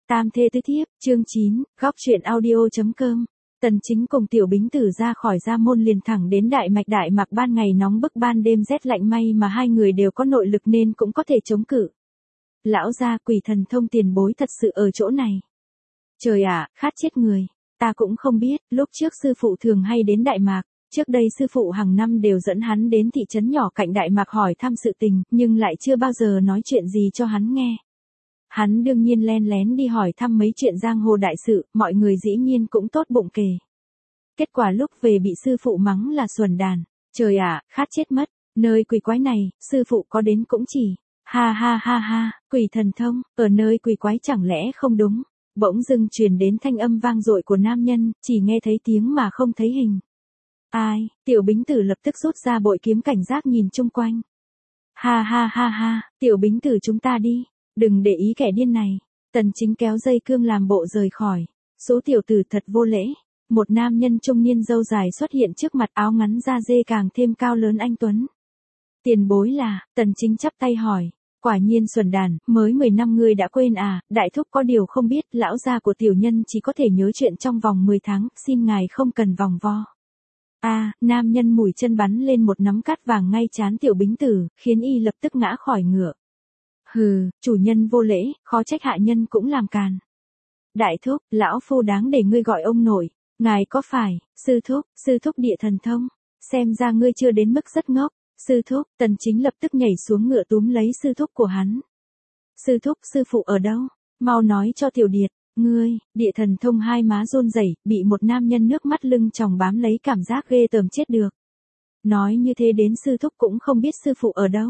Tam thê tứ thiếp, chương 9, góc truyện audio.com. Tần Chính cùng Tiểu Bính Tử ra khỏi gia môn liền thẳng đến Đại Mạc ban ngày nóng bức ban đêm rét lạnh, may mà hai người đều có nội lực nên cũng có thể chống cự. Lão gia Quỷ Thần Thông tiền bối thật sự ở chỗ này. Trời ạ, khát chết người, ta cũng không biết, lúc trước sư phụ thường hay đến Đại Mạc, trước đây sư phụ hàng năm đều dẫn hắn đến thị trấn nhỏ cạnh Đại Mạc hỏi thăm sự tình, nhưng lại chưa bao giờ nói chuyện gì cho hắn nghe. Hắn đương nhiên len lén đi hỏi thăm mấy chuyện giang hồ đại sự, mọi người dĩ nhiên cũng tốt bụng kể. Kết quả lúc về bị sư phụ mắng là xuẩn đàn. Trời ạ, khát chết mất, nơi quỷ quái này, sư phụ có đến cũng chỉ. Ha ha ha ha, Quỷ Thần Thông, ở nơi quỷ quái chẳng lẽ không đúng. Bỗng dưng truyền đến thanh âm vang dội của nam nhân, chỉ nghe thấy tiếng mà không thấy hình. Ai, Tiểu Bính Tử lập tức rút ra bội kiếm cảnh giác nhìn chung quanh. Ha ha ha ha, Tiểu Bính Tử chúng ta đi. Đừng để ý kẻ điên này. Tần Chính kéo dây cương làm bộ rời khỏi. Số tiểu tử thật vô lễ. Một nam nhân trung niên râu dài xuất hiện trước mặt, áo ngắn da dê càng thêm cao lớn anh tuấn. Tiền bối là, Tần Chính chắp tay hỏi. Quả nhiên xuẩn đàn, mới 10 năm ngươi đã quên à, đại thúc có điều không biết, lão gia của tiểu nhân chỉ có thể nhớ chuyện trong vòng 10 tháng, xin ngài không cần vòng vo. Nam nhân mũi chân bắn lên một nắm cát vàng ngay trán Tiểu Bính Tử, khiến y lập tức ngã khỏi ngựa. Hừ, chủ nhân vô lễ, khó trách hạ nhân cũng làm càn. Đại thúc, lão phu đáng để ngươi gọi ông nội. Ngài có phải, sư thúc Địa Thần Thông. Xem ra ngươi chưa đến mức rất ngốc. Sư thúc, Tần Chính lập tức nhảy xuống ngựa túm lấy sư thúc của hắn. Sư thúc, sư phụ ở đâu? Mau nói cho Tiểu Điệt. Ngươi, Địa Thần Thông hai má run rẩy, bị một nam nhân nước mắt lưng tròng bám lấy, cảm giác ghê tởm chết được. Nói như thế đến sư thúc cũng không biết sư phụ ở đâu.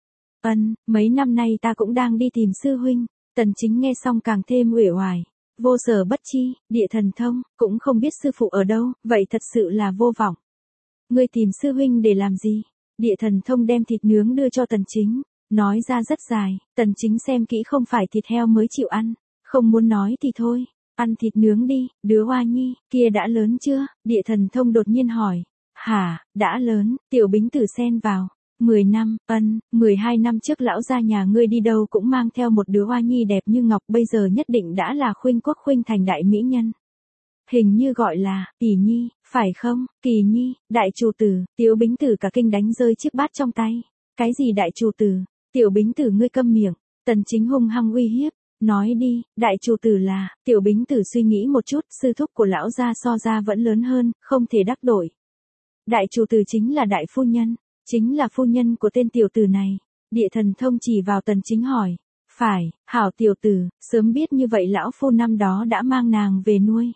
Mấy năm nay ta cũng đang đi tìm sư huynh. Tần Chính nghe xong càng thêm uể oải. Vô sở bất chi, Địa Thần Thông, cũng không biết sư phụ ở đâu, vậy thật sự là vô vọng. Ngươi tìm sư huynh để làm gì? Địa Thần Thông đem thịt nướng đưa cho Tần Chính, nói ra rất dài, Tần Chính xem kỹ không phải thịt heo mới chịu ăn, không muốn nói thì thôi, ăn thịt nướng đi, đứa hoa nhi, kia đã lớn chưa? Địa Thần Thông đột nhiên hỏi. Hả, đã lớn, Tiểu Bính Tử xen vào. 10 năm, 12 năm trước lão gia nhà ngươi đi đâu cũng mang theo một đứa hoa nhi đẹp như ngọc, bây giờ nhất định đã là khuynh quốc khuynh thành đại mỹ nhân. Hình như gọi là, Kỳ Nhi, phải không? Kỳ Nhi, đại chủ tử, Tiểu Bính Tử cả kinh đánh rơi chiếc bát trong tay. Cái gì đại chủ tử? Tiểu Bính Tử ngươi câm miệng. Tần Chính hung hăng uy hiếp. Nói đi, đại chủ tử là, Tiểu Bính Tử suy nghĩ một chút, sư thúc của lão gia so ra vẫn lớn hơn, không thể đắc tội. Đại chủ tử chính là đại phu nhân. Chính là phu nhân của tên tiểu tử này. Địa Thần Thông chỉ vào Tần Chính hỏi. Phải, hảo tiểu tử, sớm biết như vậy lão phu năm đó đã mang nàng về nuôi.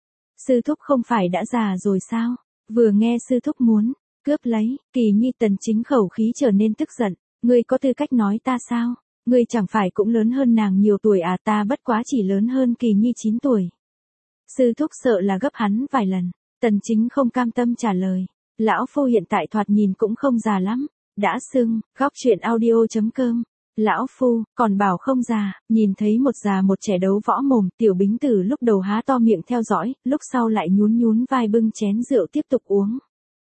Sư thúc không phải đã già rồi sao? Vừa nghe sư thúc muốn cướp lấy, Kỳ Nhi, Tần Chính khẩu khí trở nên tức giận. Ngươi có tư cách nói ta sao? Ngươi chẳng phải cũng lớn hơn nàng nhiều tuổi à? Ta bất quá chỉ lớn hơn Kỳ Nhi 9 tuổi. Sư thúc sợ là gấp hắn vài lần. Tần Chính không cam tâm trả lời. Lão phu hiện tại thoạt nhìn cũng không già lắm. Đã xưng, góc truyện audio.com. Lão phu, còn bảo không già, nhìn thấy một già một trẻ đấu võ mồm, Tiểu Bính Tử lúc đầu há to miệng theo dõi, lúc sau lại nhún vai bưng chén rượu tiếp tục uống.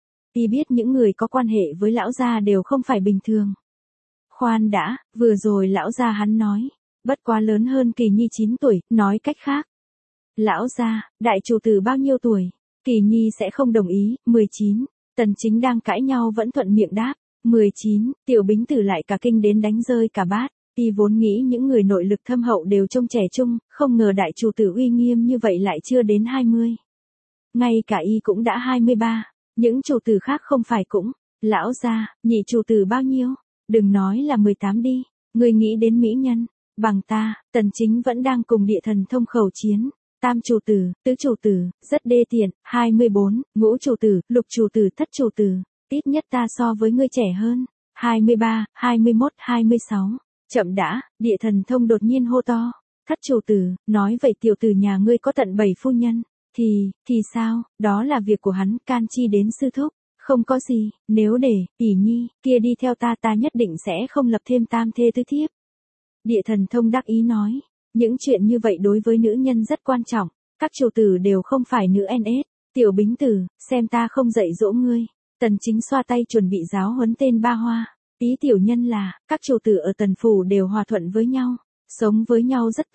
Y biết những người có quan hệ với lão gia đều không phải bình thường. Khoan đã, vừa rồi lão gia hắn nói, bất quá lớn hơn Kỳ Nhi 9 tuổi, nói cách khác. Lão gia, đại chủ tử bao nhiêu tuổi? Kỳ Nhi sẽ không đồng ý, 19. Tần Chính đang cãi nhau vẫn thuận miệng đáp. 19, Tiểu Bính Tử lại cả kinh đến đánh rơi cả bát. Y vốn nghĩ những người nội lực thâm hậu đều trông trẻ trung, không ngờ đại chủ tử uy nghiêm như vậy lại chưa đến 20. Ngay cả y cũng đã 23. Những chủ tử khác không phải cũng. Lão gia, nhị chủ tử bao nhiêu? Đừng nói là 18 đi. Người nghĩ đến mỹ nhân. Bằng ta, Tần Chính vẫn đang cùng Địa Thần Thông khẩu chiến. Tam chủ tử, tứ chủ tử, rất đê tiện, 24, ngũ chủ tử, lục chủ tử, thất chủ tử. Ít nhất ta so với ngươi trẻ hơn. 23, 21, 26. Chậm đã, Địa Thần Thông đột nhiên hô to. Thất chủ tử, nói vậy tiểu tử nhà ngươi có tận 7 phu nhân. Thì sao, đó là việc của hắn, can chi đến sư thúc. Không có gì, nếu để, Kỳ Nhi, kia đi theo ta nhất định sẽ không lập thêm tam thê tứ thiếp. Địa Thần Thông đắc ý nói. Những chuyện như vậy đối với nữ nhân rất quan trọng. Các chủ tử đều không phải nữ NS. Tiểu Bính Tử, xem ta không dạy dỗ ngươi. Tần Chính xoa tay chuẩn bị giáo huấn tên Ba Hoa. Ý tiểu nhân là, các chủ tử ở Tần Phủ đều hòa thuận với nhau. Sống với nhau rất tốt.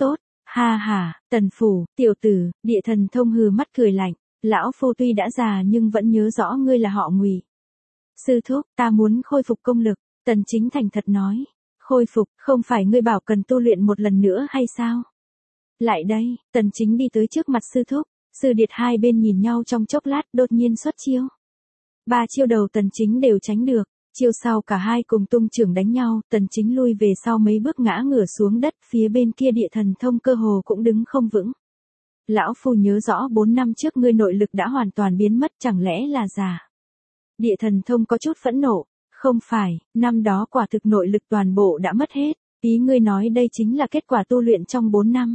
Ha ha, Tần Phủ, tiểu tử, Địa Thần Thông hừ mắt cười lạnh, lão phu tuy đã già nhưng vẫn nhớ rõ ngươi là họ Ngụy. Sư thúc, ta muốn khôi phục công lực, Tần Chính thành thật nói. Khôi phục, không phải ngươi bảo cần tu luyện một lần nữa hay sao? Lại đây, Tần Chính đi tới trước mặt sư thúc, sư điệt hai bên nhìn nhau trong chốc lát đột nhiên xuất chiêu. 3 chiêu đầu Tần Chính đều tránh được, chiêu sau cả hai cùng tung chưởng đánh nhau, Tần Chính lui về sau mấy bước ngã ngửa xuống đất, phía bên kia Địa Thần Thông cơ hồ cũng đứng không vững. Lão phu nhớ rõ 4 năm trước ngươi nội lực đã hoàn toàn biến mất, chẳng lẽ là giả? Địa Thần Thông có chút phẫn nộ, không phải, năm đó quả thực nội lực toàn bộ đã mất hết, ý ngươi nói đây chính là kết quả tu luyện trong 4 năm.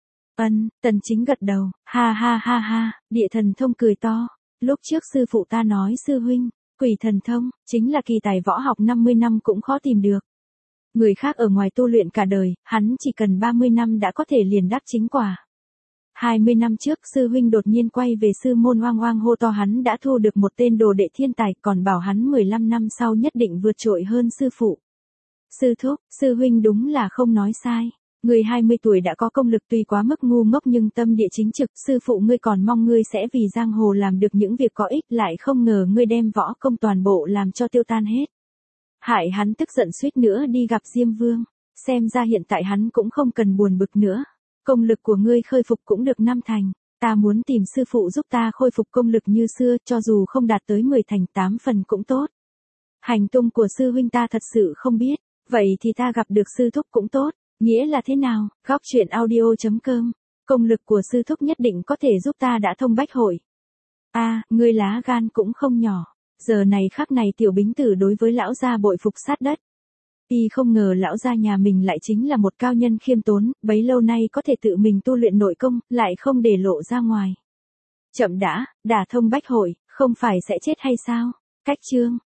Tần Chính gật đầu, ha ha ha ha, Địa Thần Thông cười to, lúc trước sư phụ ta nói sư huynh, Quỷ Thần Thông, chính là kỳ tài võ học 50 năm cũng khó tìm được. Người khác ở ngoài tu luyện cả đời, hắn chỉ cần 30 năm đã có thể liền đắc chính quả. 20 năm trước sư huynh đột nhiên quay về sư môn oang oang hô to hắn đã thu được một tên đồ đệ thiên tài, còn bảo hắn 15 năm sau nhất định vượt trội hơn sư phụ. Sư thúc, sư huynh đúng là không nói sai. Người 20 tuổi đã có công lực tuy quá mức ngu ngốc nhưng tâm địa chính trực, sư phụ ngươi còn mong ngươi sẽ vì giang hồ làm được những việc có ích, lại không ngờ ngươi đem võ công toàn bộ làm cho tiêu tan hết. Hại hắn tức giận suýt nữa đi gặp Diêm Vương, xem ra hiện tại hắn cũng không cần buồn bực nữa. Công lực của ngươi khôi phục cũng được 5 thành, ta muốn tìm sư phụ giúp ta khôi phục công lực như xưa, cho dù không đạt tới 10 thành 8 phần cũng tốt. Hành tung của sư huynh ta thật sự không biết, vậy thì ta gặp được sư thúc cũng tốt. Nghĩa là thế nào? Góc truyện audio.com. Công lực của sư thúc nhất định có thể giúp ta đã thông bách hội. Ngươi lá gan cũng không nhỏ. Giờ này khắc này tiểu Bính Tử đối với lão gia bội phục sát đất. Y không ngờ lão gia nhà mình lại chính là một cao nhân khiêm tốn, bấy lâu nay có thể tự mình tu luyện nội công, lại không để lộ ra ngoài. Chậm đã, đả thông bách hội, không phải sẽ chết hay sao? Cách chương.